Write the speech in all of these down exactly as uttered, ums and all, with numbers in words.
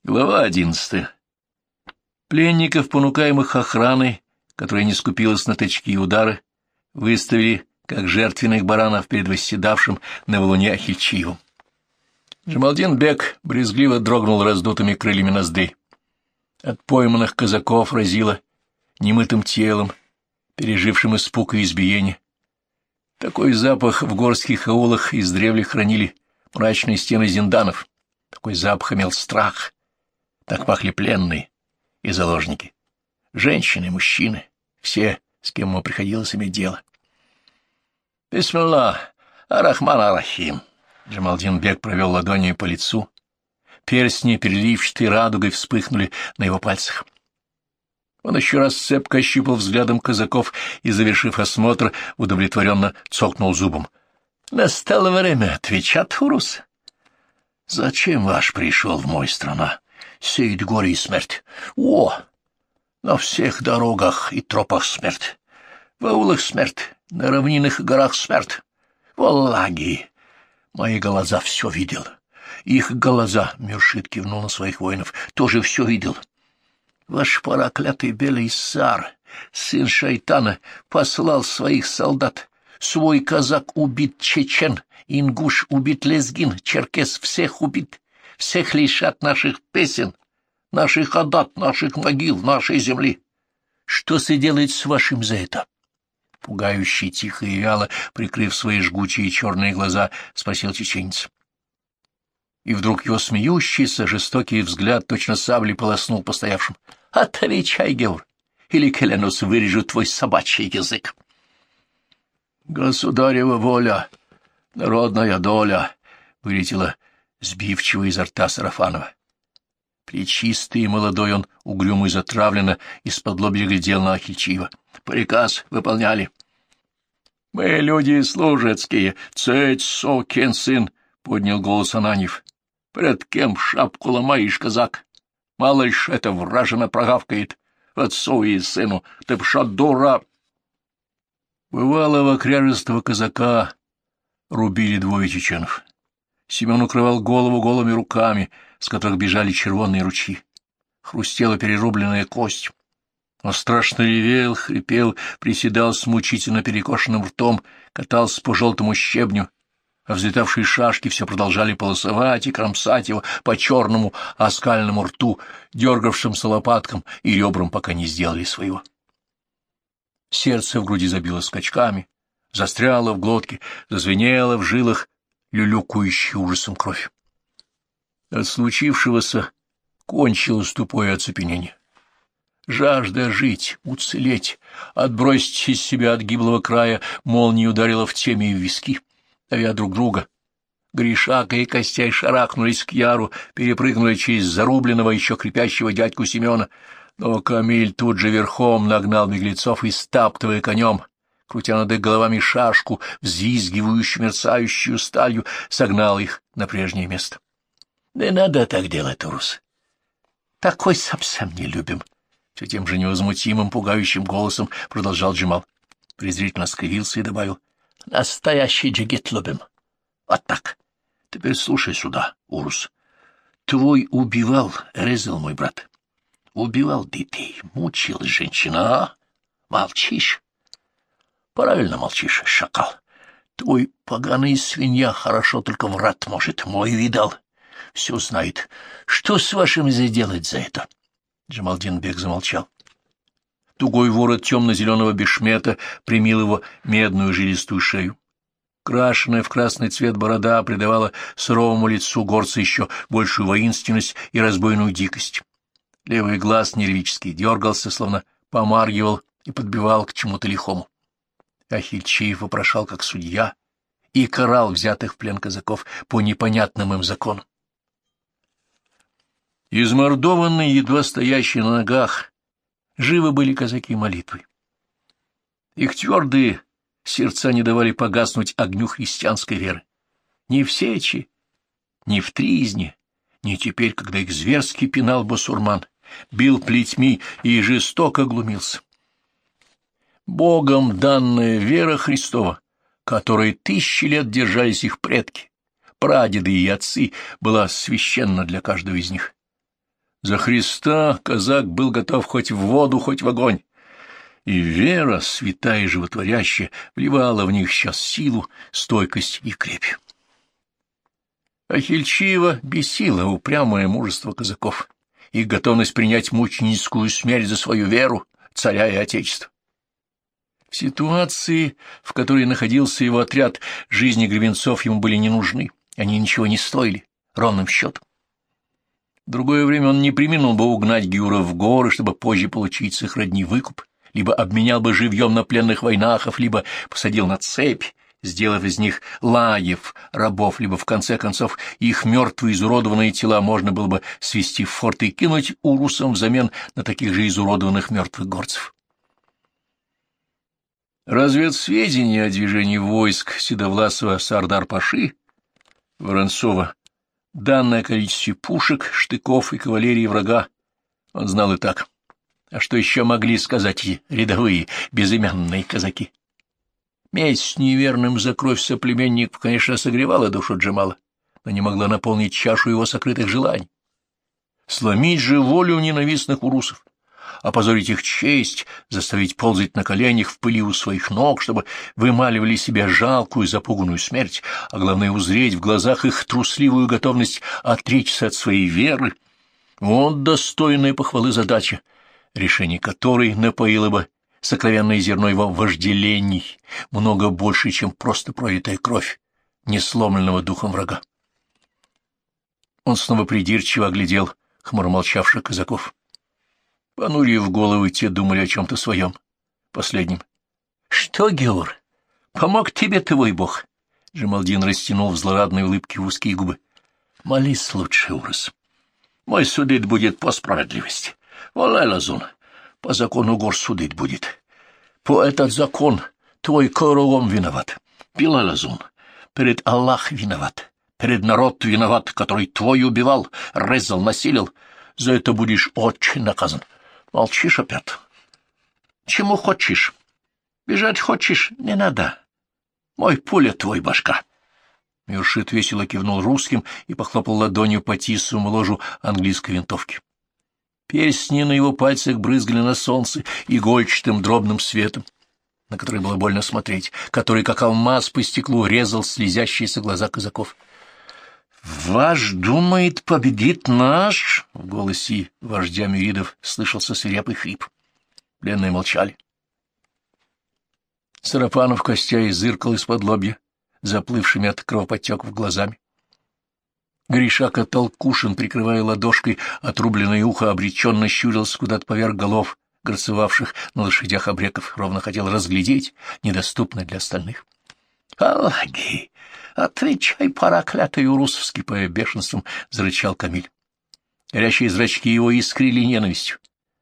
Глава одиннадцатая. Пленников, понукаемых охраной, которая не скупилась на тычки и удары, выставили как жертвенных баранов перед восседавшим на валуне Ахильчиевым. Джамалдин-бек брезгливо дрогнул раздутыми крыльями ноздрей. От пойманных казаков разило немытым телом, пережившим испуг и избиение. Такой запах в горских аулах издревле хранили мрачные стены зинданов. Такой запах имел страх. Так пахли пленные и заложники. Женщины, мужчины, все, с кем ему приходилось иметь дело. «Бисмилlah, ар-Рахман ар-Рахим». Джамалдин-бек провел ладонью по лицу. Перстни, переливчатой радугой, вспыхнули на его пальцах. Он еще раз цепко ощупал взглядом казаков и, завершив осмотр, удовлетворенно цокнул зубом. «Настало время отвечать, Урус. Зачем ваш пришел в мой страна? Сеет горе и смерть. О! На всех дорогах и тропах смерть. В аулах смерть, на равнинных горах смерть. В Аллаги. Мои глаза все видел. Их глаза, — Мюршид кивнул на своих воинов, — тоже все видел. Ваш проклятый белый сар, сын шайтана, послал своих солдат. Свой казак убит чечен, ингуш убит лезгин, черкес всех убит. Всех лишат наших песен, наших адат, наших могил, нашей земли. Что се делает с вашим за это? Пугающий, тихо и вяло, прикрыв свои жгучие черные глаза, спросил чеченец. И вдруг его смеющийся, жестокий взгляд точно саблей полоснул по стоявшим. — Отвечай, Геур, или клянусь вырежу твой собачий язык. — Государева воля, народная доля, — вылетела сбивчиво изо рта Сарафанова. Пречистый и молодой он, угрюмо и затравленно, из-под лобья глядел на Ахильчиева. Приказ выполняли. — Мы люди служецкие, цедь, сокин сын, — поднял голос Ананьев. — Пред кем шапку ломаешь, казак? Мало лишь это вражина прогавкает. Отцу и сыну, ты пша дура. Бывалого кряжестого казака рубили двое чеченов. Семен укрывал голову голыми руками, с которых бежали червонные ручьи. Хрустела перерубленная кость. Он страшно ревел, хрипел, приседал с мучительно перекошенным ртом, катался по желтому щебню, а взлетавшие шашки все продолжали полосовать и кромсать его по черному оскальному рту, дергавшимся лопаткам и ребрам, пока не сделали своего. Сердце в груди забило скачками, застряло в глотке, зазвенело в жилах, люлюкающей ужасом кровь. От случившегося кончилось тупое оцепенение. Жажда жить, уцелеть, отбросить из себя от гиблого края, молнией ударила в теме и в виски, давя друг друга. Гришака и Костяй шарахнулись к Яру, перепрыгнули через зарубленного, еще крепящего дядьку Семена, но Камиль тут же верхом нагнал беглецов и, стаптывая конем, крутя над их головами шашку, взвизгивающую мерцающую сталью, согнал их на прежнее место. — Да надо так делать, Урус. Такой сам-сам не любим. Все тем же невозмутимым, пугающим голосом продолжал Джамал. Презрительно скривился и добавил. — Настоящий джигит любим. Вот так. Теперь слушай сюда, Урус. Твой убивал, резал мой брат. Убивал детей, мучил женщина, а? Молчишь? Правильно молчишь, шакал. Твой поганый свинья хорошо только врать может, мой видал. Все знает. Что с вашим сделать за это? Джамалдин-бек замолчал. Тугой ворот темно-зеленого бешмета примил его медную жилистую шею. Крашенная в красный цвет борода придавала суровому лицу горца еще большую воинственность и разбойную дикость. Левый глаз нервически дергался, словно помаргивал и подбивал к чему-то лихому. Ахильчиев вопрошал как судья и карал взятых в плен казаков по непонятным им законам. Измордованные, едва стоящие на ногах, живы были казаки молитвой. Их твердые сердца не давали погаснуть огню христианской веры. Ни в Сечи, ни в Тризне, ни теперь, когда их зверски пинал басурман, бил плетьми и жестоко глумился. Богом данная вера Христова, которой тысячи лет держались их предки, прадеды и отцы, была священна для каждого из них. За Христа казак был готов хоть в воду, хоть в огонь. И вера, святая и животворящая, вливала в них сейчас силу, стойкость и крепь. Ахильчиева бесило упрямое мужество казаков, их готовность принять мученическую смерть за свою веру, царя и отечество. В ситуации, в которой находился его отряд, жизни гребенцов ему были не нужны, они ничего не стоили, ровным счетом. В другое время он не преминул бы угнать Гюра в горы, чтобы позже получить с их родни выкуп, либо обменял бы живьем на пленных войнахов, либо посадил на цепь, сделав из них лаев, рабов, либо, в конце концов, их мертвые изуродованные тела можно было бы свести в форт и кинуть урусам взамен на таких же изуродованных мертвых горцев. Разведсведения о движении войск Седовласова Сардар-Паши, Воронцова, данное количество пушек, штыков и кавалерии врага, он знал и так. А что еще могли сказать и рядовые безымянные казаки? Месть с неверным за кровь соплеменников, конечно, согревала душу Джамала, но не могла наполнить чашу его сокрытых желаний. Сломить же волю ненавистных урусов, опозорить их честь, заставить ползать на коленях в пыли у своих ног, чтобы вымаливали себе жалкую запуганную смерть, а главное узреть в глазах их трусливую готовность отречься от своей веры. Вот достойная похвалы задача, решение которой напоило бы сокровенное зерно его вожделений, много больше, чем просто пролитая кровь несломленного духом врага. Он снова придирчиво оглядел хмуромолчавших казаков. Понурив головы, те думали о чем-то своем, последнем. — Что, Геор, помог тебе твой бог? — Джамалдин растянул в злорадной улыбке узкие губы. — Молись лучше, Урус. Мой судит будет по справедливости. Валай, Лазун, по закону гор судить будет. По этот закон твой королом виноват. Билай, Лазун, перед Аллах виноват. Перед народ виноват, который твой убивал, резал, насилил. За это будешь очень наказан. Молчишь опять. Чему хочешь? Бежать хочешь? Не надо. Мой пуля твой башка. Мюршит весело кивнул русским и похлопал ладонью по тисовому ложу английской винтовки. Перстни на его пальцах брызгали на солнце игольчатым дробным светом, на который было больно смотреть, который, как алмаз по стеклу, резал слезящиеся глаза казаков. «Ваш думает, победит наш?» — в голосе вождя мюридов слышался свирепый хрип. Пленные молчали. Сарафанов Костяй зыркал из-под лобья, заплывшими от кровоподтеков глазами. Гришака Толкушин, прикрывая ладошкой отрубленное ухо, обреченно щурился куда-то поверх голов горцевавших на лошадях обреков, ровно хотел разглядеть недоступное для остальных. — Аллаги! Отвечай, проклятый урус! — вскипая бешенством, зарычал Камиль. Горящие зрачки его искрили ненавистью.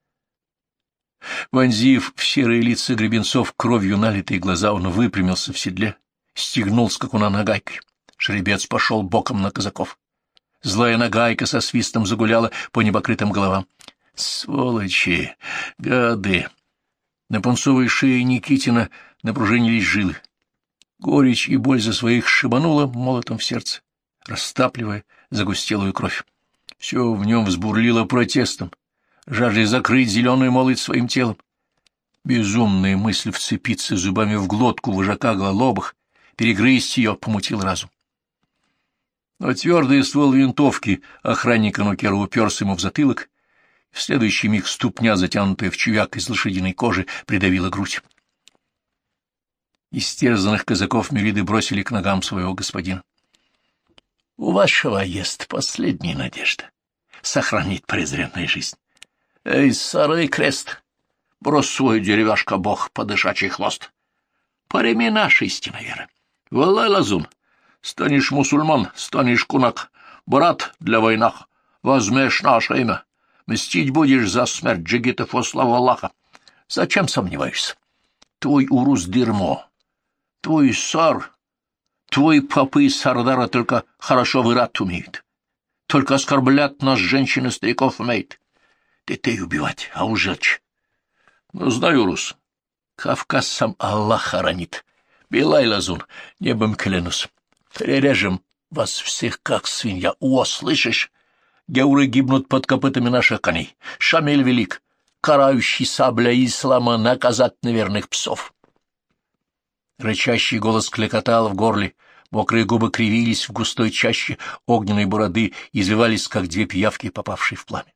Вонзив в серые лица гребенцов кровью налитые глаза, он выпрямился в седле, стегнул скакуна нагайкой. Жеребец пошел боком на казаков. Злая нагайка со свистом загуляла по небокрытым головам. Сволочи! Гады! На пунцовой шее Никитина напружинились жилы. Горечь и боль за своих шибанула молотом в сердце, растапливая загустелую кровь. Все в нем взбурлило протестом, жаждой закрыть зеленую молоть своим телом. Безумная мысль вцепиться зубами в глотку вожака Гололобых, перегрызть ее, помутил разум. Но твердый ствол винтовки охранника Нукера уперся ему в затылок, в следующий миг ступня, затянутая в чувяк из лошадиной кожи, придавила грудь. Истерзанных казаков мюриды бросили к ногам своего господина. — У вашего есть последняя надежда сохранить презренную жизнь. Эй, старый крест, брось свой деревяшка-бог подышачий хвост. Пореми наш истинной веры. Валай, Лазун, станешь мусульман, станешь кунак, брат для войнах, возьмешь наше имя, мстить будешь за смерть джигитов во славу Аллаха. Зачем сомневаешься? Твой урус дерьмо. Твой сар, твой попы из Сардара только хорошо вырать умеют. Только оскорблять нас женщин и стариков умеют. Детей убивать, а ужечь. Ну, знаю, Рус, Кавказ сам Аллах хоронит. Билай, Лазун, небом клянусь. Перережем вас всех, как свинья. О, слышишь? Геуры гибнут под копытами наших коней. Шамиль велик, карающий сабля ислама наказать неверных псов. Рычащий голос клекотал в горле, мокрые губы кривились в густой чаще огненной бороды, извивались, как две пиявки, попавшие в пламя.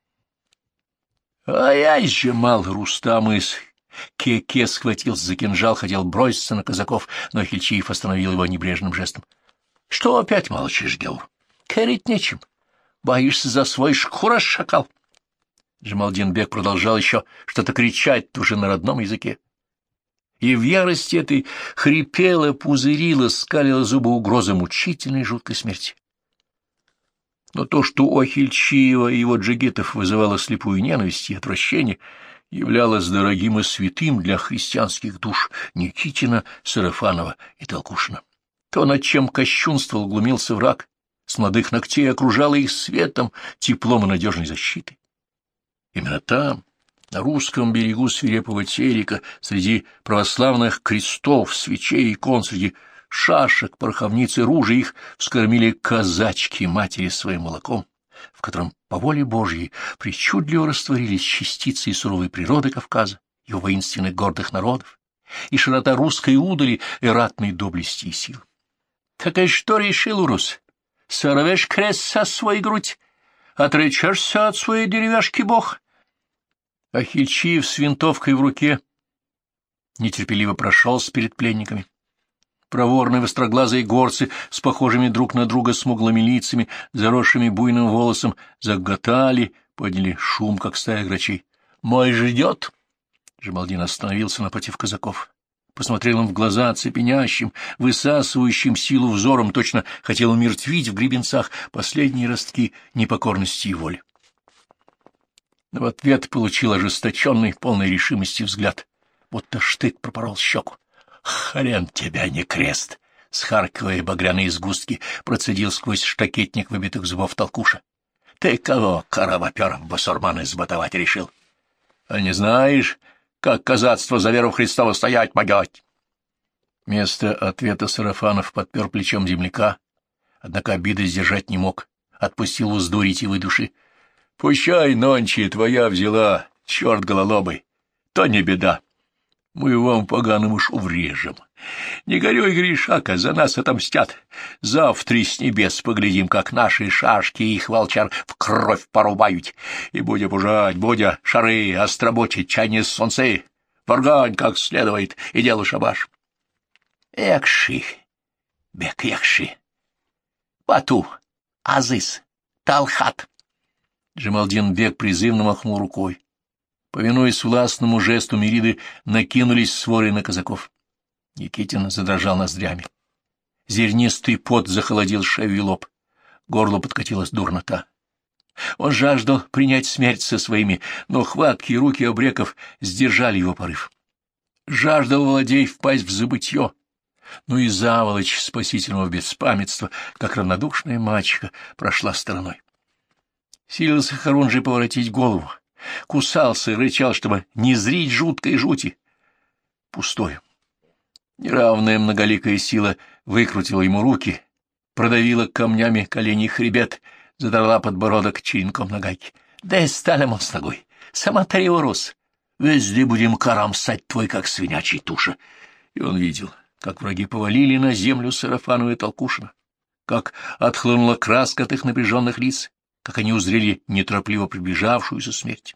Ай-ай, сжимал Рустам из Кеке, схватился за кинжал, хотел броситься на казаков, но Хильчиев остановил его небрежным жестом. — Что опять молчишь, Геур? Керить нечем. Боишься за свой шкура, шакал? Джамалдин-бек продолжал еще что-то кричать уже на родном языке. И в ярости этой хрипела, пузырила, скалила зубы угрозы мучительной жуткой смерти. Но то, что у Ахильчиева и его джигитов вызывало слепую ненависть и отвращение, являлось дорогим и святым для христианских душ Никитина, Сарафанова и Толкушина. То, над чем кощунствовал, глумился враг, с молодых ногтей окружало их светом, теплом и надежной защитой. Именно там, на русском берегу свирепого Терека, среди православных крестов, свечей, икон, среди шашек, пороховниц и ружей их вскормили казачки матери своим молоком, в котором по воле Божьей причудливо растворились частицы и суровой природы Кавказа, его воинственных гордых народов, и широта русской удали и ратной доблести и силы. Так и что решил урус? Сорвешь крест со своей грудь, отречешься от своей деревяшки, бог? Ахильчиев с винтовкой в руке нетерпеливо прошелся перед пленниками. Проворные востроглазые горцы с похожими друг на друга смуглыми лицами, заросшими буйным волосом, заготали, подняли шум, как стая грачей. — Мой ждет! Джамалдин остановился напротив казаков, посмотрел им в глаза цепенящим, высасывающим силу взором, точно хотел умертвить в гребенцах последние ростки непокорности и воли. Но в ответ получил ожесточенный, полной решимости взгляд, будто штык пропорол щеку. «Хрен тебя, не крест!» — схаркивая багряные сгустки, процедил сквозь штакетник выбитых зубов Толкуша. «Ты кого, коровопер, басурман, избатовать решил? А не знаешь, как казацтво за веру Христову стоять могет?» Вместо ответа Сарафанов подпер плечом земляка, однако обиды сдержать не мог, отпустил узду ретивой души. «Пущай, нонче, твоя взяла, черт гололобый, то не беда. Мы вам, поганым, уж уврежем. Не горюй, Гришака, за нас отомстят. Завтра с небес поглядим, как наши шашки и их волчар в кровь порубают. И будем пужать, будя шары, остроботить, чайне солнце, варгань как следует, и делу шабаш. Якши, бек якши, Бату, Азис, Талхат. Джамалдин-бек призывно махнул рукой. Повинуясь властному жесту, мириды накинулись сворой на казаков. Никитин задрожал ноздрями. Зернистый пот захолодил шею и лоб. Горло подкатилась дурнота. Он жаждал принять смерть со своими, но хваткие руки обреков сдержали его порыв. Жаждал Володей впасть в забытье, но и заволочь спасительного беспамятства, как равнодушная мачеха, прошла стороной. Силился Харунжий поворотить голову, кусался и рычал, чтобы не зрить жуткой жути. Пустой. Неравная многоликая сила выкрутила ему руки, продавила камнями колени и хребет, задрала подбородок черенком на гайке. — Да и стали, мол, с ногой. Сама Тариорус. Везде будем карамсать твой, как свинячий туша. И он видел, как враги повалили на землю Сарафанова и Толкушина, как отхлынула краска от их напряженных лиц, как они узрели неторопливо приближавшуюся смерть.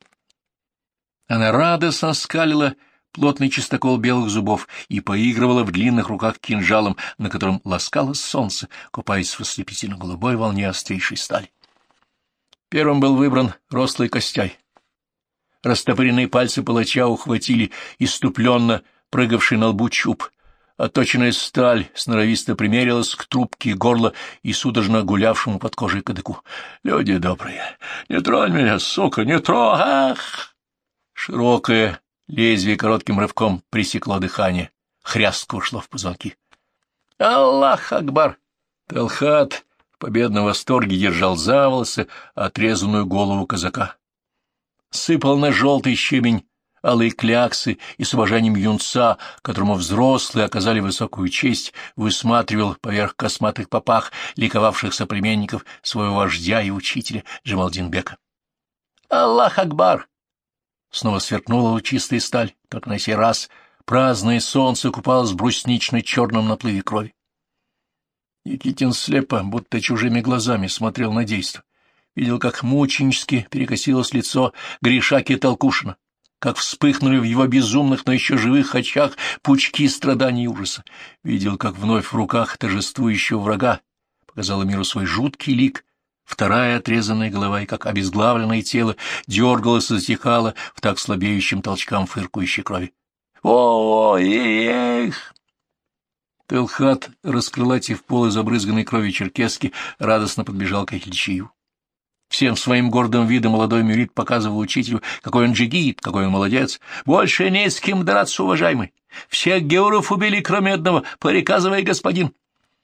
Она радостно скалила плотный чистокол белых зубов и поигрывала в длинных руках кинжалом, на котором ласкалось солнце, купаясь в ослепительно-голубой волне острейшей стали. Первым был выбран рослый Костяй. Растопыренные пальцы палача ухватили иступленно прыгавший на лбу чуб. Отточенная сталь сноровисто примерилась к трубке горла и судорожно гулявшему под кожей кадыку. — Люди добрые, не тронь меня, сука, не тронь! Ах! Широкое лезвие коротким рывком пресекло дыхание, хрястко ушло в позвонки. — Аллах Акбар! Талхат в победном восторге держал за волосы отрезанную голову казака. Сыпал на желтый щебень алые кляксы и с уважением юнца, которому взрослые оказали высокую честь, высматривал поверх косматых попах ликовавших соплеменников своего вождя и учителя Джамалдин-бека. «Аллах Акбар!» Снова сверкнула лучистая сталь, только на сей раз праздное солнце купалось в бруснично-черном наплыве крови. Никитин слепо, будто чужими глазами, смотрел на действо. Видел, как мученически перекосилось лицо Гришаки Толкушина, как вспыхнули в его безумных, но еще живых очах пучки страданий и ужаса. Видел, как вновь в руках торжествующего врага показала миру свой жуткий лик вторая отрезанная голова, и как обезглавленное тело дергалось и затихало в так слабеющим толчкам фыркающей крови. «О-ой-эх!» Телхат, раскрылатив полы забрызганной кровью черкески, радостно подбежал к Ахильчию. Всем своим гордым видом молодой мюрид показывал учителю, какой он джигит, какой он молодец. «Больше не с кем драться, уважаемый. Всех геуров убили, кроме одного. Приказывай, господин».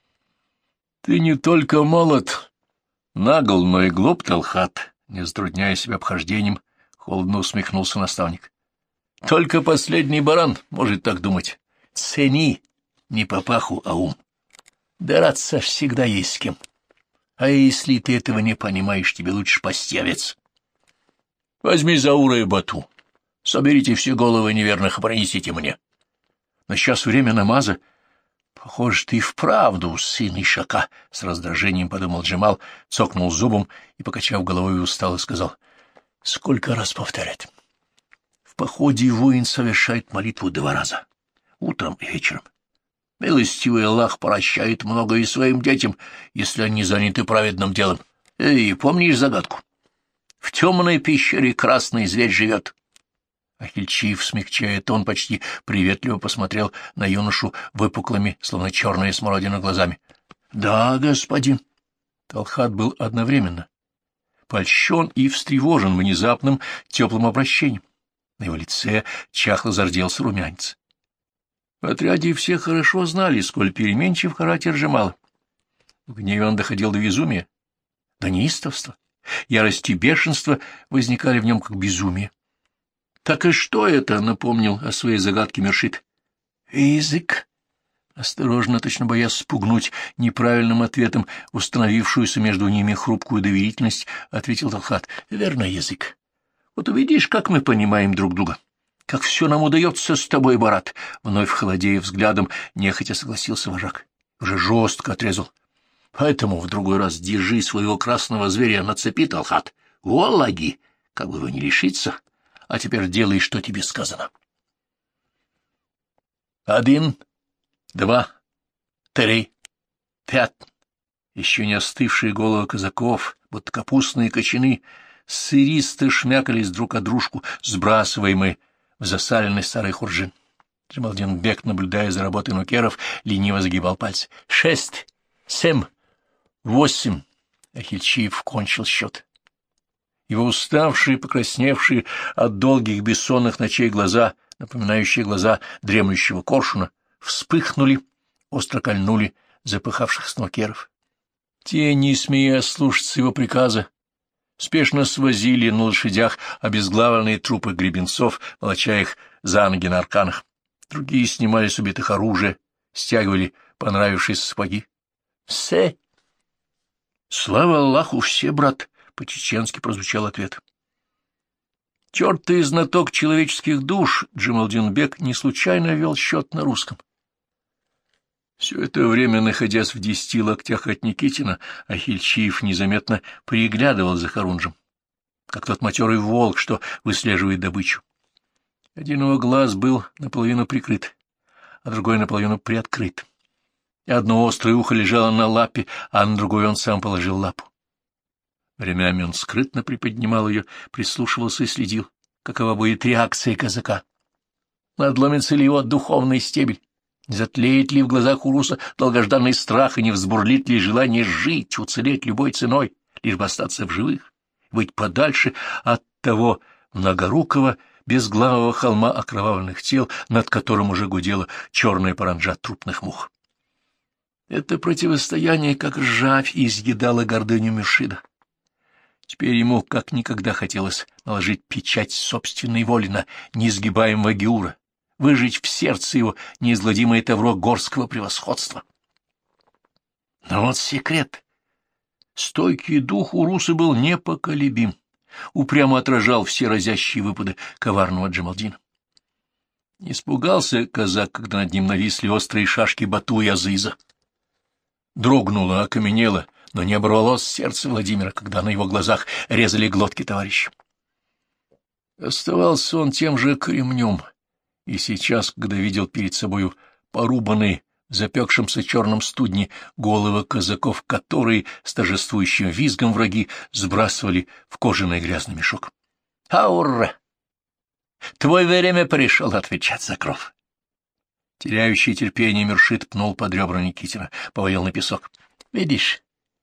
«Ты не только молод, нагл, но и глуп, Телхат», — не затрудняя себя обхождением, холодно усмехнулся наставник. «Только последний баран может так думать. Цени не папаху, а ум. Драться всегда есть с кем. А если ты этого не понимаешь, тебе лучше пасти овец. Возьми Заура и Бату. Соберите все головы неверных и принесите мне. Но сейчас время намаза. Похоже, ты и вправду сын Ишака, — с раздражением подумал Джамал, цокнул зубом и, покачав головой, устал и сказал: — Сколько раз повторять? В походе воин совершает молитву два раза, утром и вечером. Милостивый Аллах прощает многое своим детям, если они заняты праведным делом. Эй, помнишь загадку? В темной пещере красный зверь живет. Ахильчиев, смягчая тон, почти приветливо посмотрел на юношу выпуклыми, словно черные смородина, глазами. — Да, господин. Талхат был одновременно польщен и встревожен внезапным теплым обращением. На его лице чахло зарделся румянец. В отряде все хорошо знали, сколь переменчив характер Джамала. В гневе он доходил до безумия, до неистовства. Ярость и бешенство возникали в нем как безумие. — Так и что это? — напомнил о своей загадке Мюршид. — Язык. Осторожно, точно боясь спугнуть неправильным ответом установившуюся между ними хрупкую доверительность, ответил Талхат. — Верно, язык. Вот увидишь, как мы понимаем друг друга. Как все нам удается с тобой, Барат! Вновь холодея взглядом, нехотя согласился вожак. Уже жестко отрезал. Поэтому в другой раз держи своего красного зверя на цепи, Талхат. Валлаги! Как бы его не лишиться. А теперь делай, что тебе сказано. Один, два, три, пять. Еще не остывшие головы казаков, будто капустные кочаны, сыристо шмякались друг о дружку, сбрасываемые в засаленный старый хуржин. Джамалдин-бек, наблюдая за работой нукеров, лениво загибал пальцы. Шесть, семь, восемь. Ахильчиев кончил счет. Его уставшие, покрасневшие от долгих бессонных ночей глаза, напоминающие глаза дремлющего коршуна, вспыхнули, остро кольнули запыхавшихся нукеров. Те, не смея слушаться его приказа, спешно свозили на лошадях обезглавленные трупы гребенцов, волоча их за ноги на арканах. Другие снимали с убитых оружие, стягивали понравившиеся сапоги. — Все! — Слава Аллаху, все, брат! — по-чеченски прозвучал ответ. Тертый знаток человеческих душ Джамалдин-бек не случайно вел счет на русском. Все это время, находясь в десяти локтях от Никитина, Ахильчиев незаметно приглядывал за Харунжем, как тот матерый волк, что выслеживает добычу. Один его глаз был наполовину прикрыт, а другой наполовину приоткрыт. Одно острое ухо лежало на лапе, а на другой он сам положил лапу. Временами он скрытно приподнимал ее, прислушивался и следил, какова будет реакция казака. Надломится ли его духовный стебель? Не затлеет ли в глазах Уруса долгожданный страх и не взбурлит ли желание жить, уцелеть любой ценой, лишь бы остаться в живых, быть подальше от того многорукого, безглавого холма окровавленных тел, над которым уже гудела черная паранджа трупных мух. Это противостояние, как ржавь, изъедало гордыню Мюршида. Теперь ему как никогда хотелось наложить печать собственной воли на неизгибаемого Геура, выжечь в сердце его неизгладимое тавро горского превосходства. Но вот секрет. Стойкий дух у Руса был непоколебим, упрямо отражал все разящие выпады коварного Джамалдина. Испугался казак, когда над ним нависли острые шашки Бату и Азыза. Дрогнуло, окаменело, но не оборвалось сердце Владимира, когда на его глазах резали глотки товарища. Оставался он тем же кремнем, и сейчас, когда видел перед собою порубанные в запекшемся черном студне головы казаков, которые с торжествующим визгом враги сбрасывали в кожаный грязный мешок. — Аура! Твой время пришел отвечать за кров. Теряющий терпение Мюршит пнул под ребра Никитина, повалил на песок. — Видишь,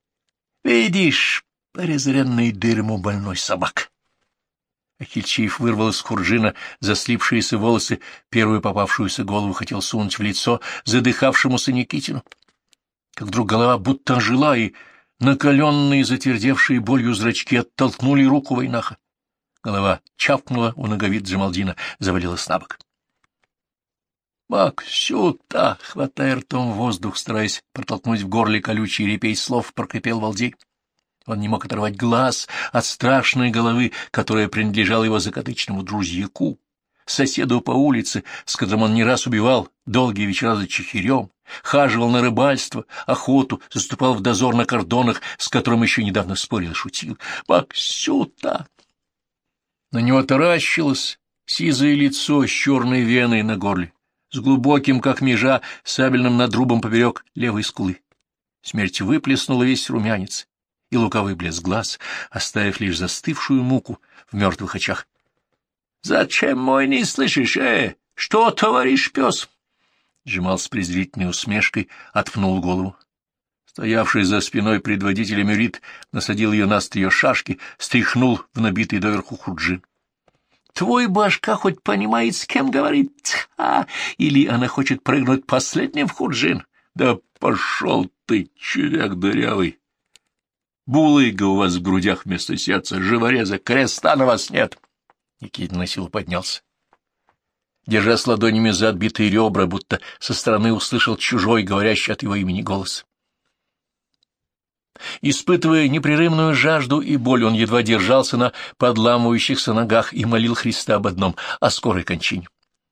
видишь, презренный дырьму больной собак. Ахильчиев вырвал из Хурджина заслипшиеся волосы, первую попавшуюся голову хотел сунуть в лицо задыхавшемуся Никитину. Как вдруг голова будто ожила, и накаленные, затвердевшие болью зрачки оттолкнули руку Войнаха. Голова чавкнула у ноговиц Джамалдина, завалилась на бок. — Максюта! — хватая ртом воздух, стараясь протолкнуть в горле колючий репей слов, прокрепел Валдей. Он не мог оторвать глаз от страшной головы, которая принадлежала его закадычному друзьяку, соседу по улице, с которым он не раз убивал долгие вечера за чехирем, хаживал на рыбальство, охоту, заступал в дозор на кордонах, с которым еще недавно спорил и шутил. «Максюта!» На него таращилось сизое лицо с черной веной на горле, с глубоким, как межа, сабельным надрубом поперек левой скулы. Смерть выплеснула весь румянец и лукавый блеск глаз, оставив лишь застывшую муку в мертвых очах. — Зачем, мой, не слышишь? Э, что творишь, пес? Джемал с презрительной усмешкой отпнул голову. Стоявший за спиной предводителя Мюрит насадил ее на острие шашки, стряхнул в набитый доверху Хурджин. — Твой башка хоть понимает, с кем говорит, а? Или она хочет прыгнуть последним в Хурджин? Да пошел ты, червяк дырявый! Булыга у вас в грудях вместо сердца, живореза, креста на вас нет. Никитин на силу поднялся. Держа с ладонями за отбитые ребра, будто со стороны услышал чужой, говорящий от его имени голос. Испытывая непрерывную жажду и боль, он едва держался на подламывающихся ногах и молил Христа об одном — о скорой кончине.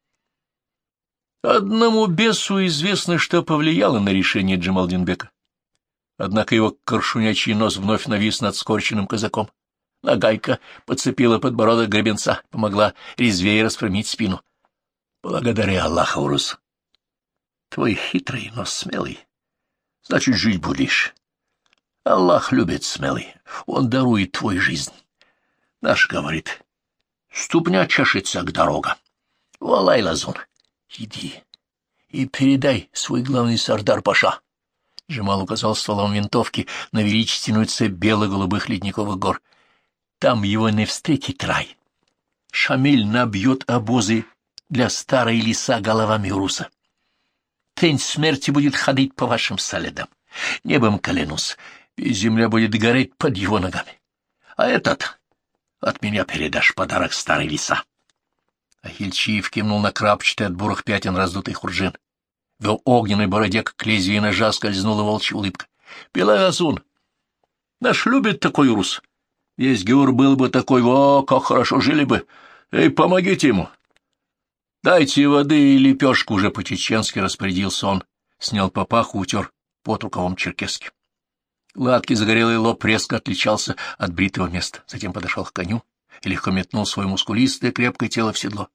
Одному бесу известно, что повлияло на решение Джамалдин-бека. Однако его коршунячий нос вновь навис над скорченным казаком. Нагайка подцепила подбородок гребенца, помогла резвее распрямить спину. — Благодари Аллаха, Урус. Твой хитрый, но смелый. Значит, жить будешь. Аллах любит смелый. Он дарует твою жизнь. Наш говорит: ступня чешется к дорога. Валай, лазун, иди и передай свой главный сардар паша. Джемал указал стволом винтовки на величественную цепь бело-голубых ледниковых гор. Там его не встретит рай. Шамиль набьет обозы для старой лиса головами Уруса. Тень смерти будет ходить по вашим следам. Небом клянусь, и земля будет гореть под его ногами. А этот от меня передашь подарок старой лиса. Ахильчиев кивнул на крапчатый от бурых пятен раздутый Хурджин. В огненной бороде, как лезвие ножа, скользнула волчья улыбка. — Белый Азун! Наш любит такой Урус. Весь Геур был бы такой, о, как хорошо жили бы. Эй, помогите ему! Дайте воды и лепешку, уже по-чеченски распорядился он. Снял папаху, утер под рукавом черкесски. Гладкий загорелый лоб резко отличался от бритого места. Затем подошел к коню и легко метнул свое мускулистое крепкое тело в седло.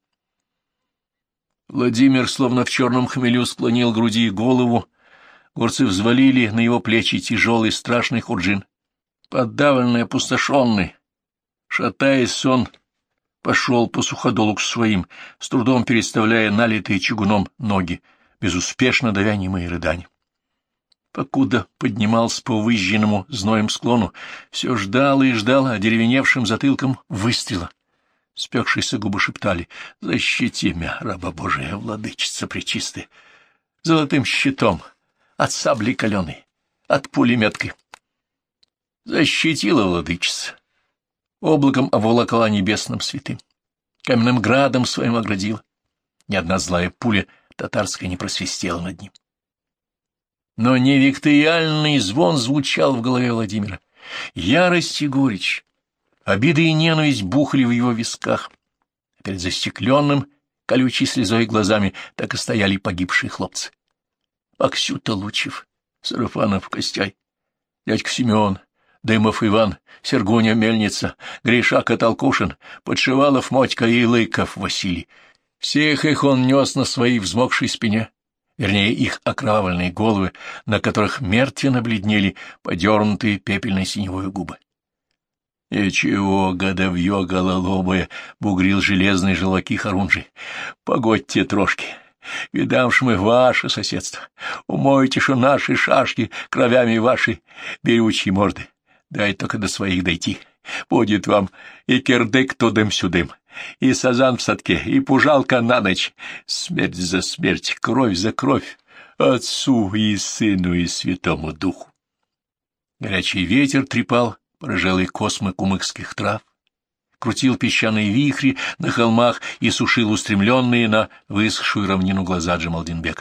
Владимир, словно в черном хмелю, склонил груди и голову. Горцы взвалили на его плечи тяжелый страшный Хурджин. Подавленный, опустошенный, шатаясь, он пошел по суходолу к своим, с трудом переставляя налитые чугуном ноги, безуспешно давя немые рыдания. Покуда поднимался по выжженному зноем склону, все ждал и ждал одеревеневшим затылком выстрела. Спекшиеся губы шептали: «Защити мя, раба Божия, владычица пречистая, золотым щитом, от сабли каленой, от пули меткой». Защитила владычица. облаком обволокла небесным святым, каменным градом своим оградила. Ни одна злая пуля татарская не просвистела над ним. Но невикториальный звон звучал в голове Владимира. Ярость и горечь, обида и ненависть бухали в его висках. Перед застекленным, колючей слезой глазами так и стояли погибшие хлопцы. Аксюта Лучев, Сарафанов Костяй, дядька Семен, Дымов Иван, Сергуня Мельница, Гриша Каталкушин, Подшивалов Мотька и Лыков Василий. Всех их он нес на своей взмокшей спине, вернее, их окровавленные головы, на которых мертвенно бледнели подернутые пепельной синевой губы. — Ничего, годовье гололобое, — бугрил железные желваки Харунжий. — Погодьте трошки, видавши мы ваше соседство, умойте шо наши шашки кровями вашей берючей морды. Дай только до своих дойти. Будет вам и кирдык тудым-сюдым, и сазан в садке, и пужалка на ночь. Смерть за смерть, кровь за кровь, Отцу и Сыну и Святому Духу. Горячий ветер трепал порыжелые космы кумыкских трав, крутил песчаные вихри на холмах и сушил устремленные на высохшую равнину глаза Джамалдинбека.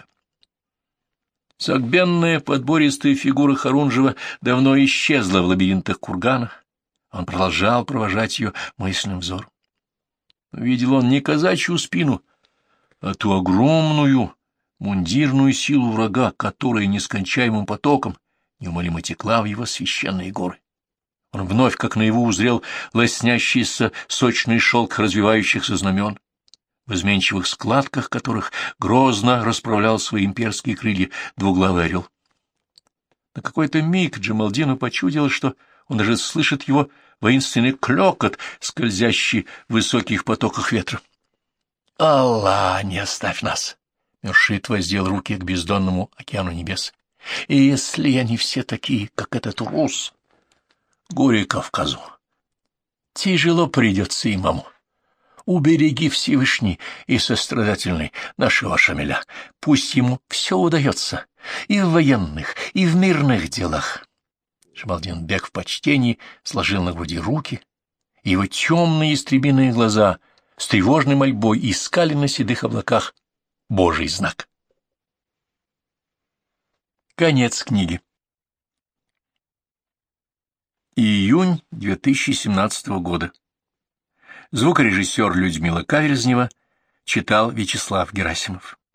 Согбенная подбористая фигура Харунжева давно исчезла в лабиринтах кургана. Он продолжал провожать ее мысленным взором. Видел он не казачью спину, а ту огромную мундирную силу врага, которая нескончаемым потоком неумолимо текла в его священные горы. Он вновь, как наяву, узрел лоснящийся сочный шелк развивающихся знамен, в изменчивых складках которых грозно расправлял свои имперские крылья двуглавый орел. На какой-то миг Джамалдину почудилось, что он даже слышит его воинственный клёкот, скользящий в высоких потоках ветра. — Аллах, не оставь нас! — Мюршит воздел руки к бездонному океану небес. — И если они все такие, как этот урус, горе Кавказу, тяжело придется имаму. Убереги Всевышний и сострадательный нашего Шамиля. Пусть ему все удается, и в военных, и в мирных делах. Шамалдин-бек в почтении сложил на груди руки, и его темные истребиные глаза с тревожной мольбой искали на седых облаках Божий знак. Конец книги. Июнь две тысячи семнадцатого года. Звукорежиссер Людмила Каверзнева читал Вячеслав Герасимов.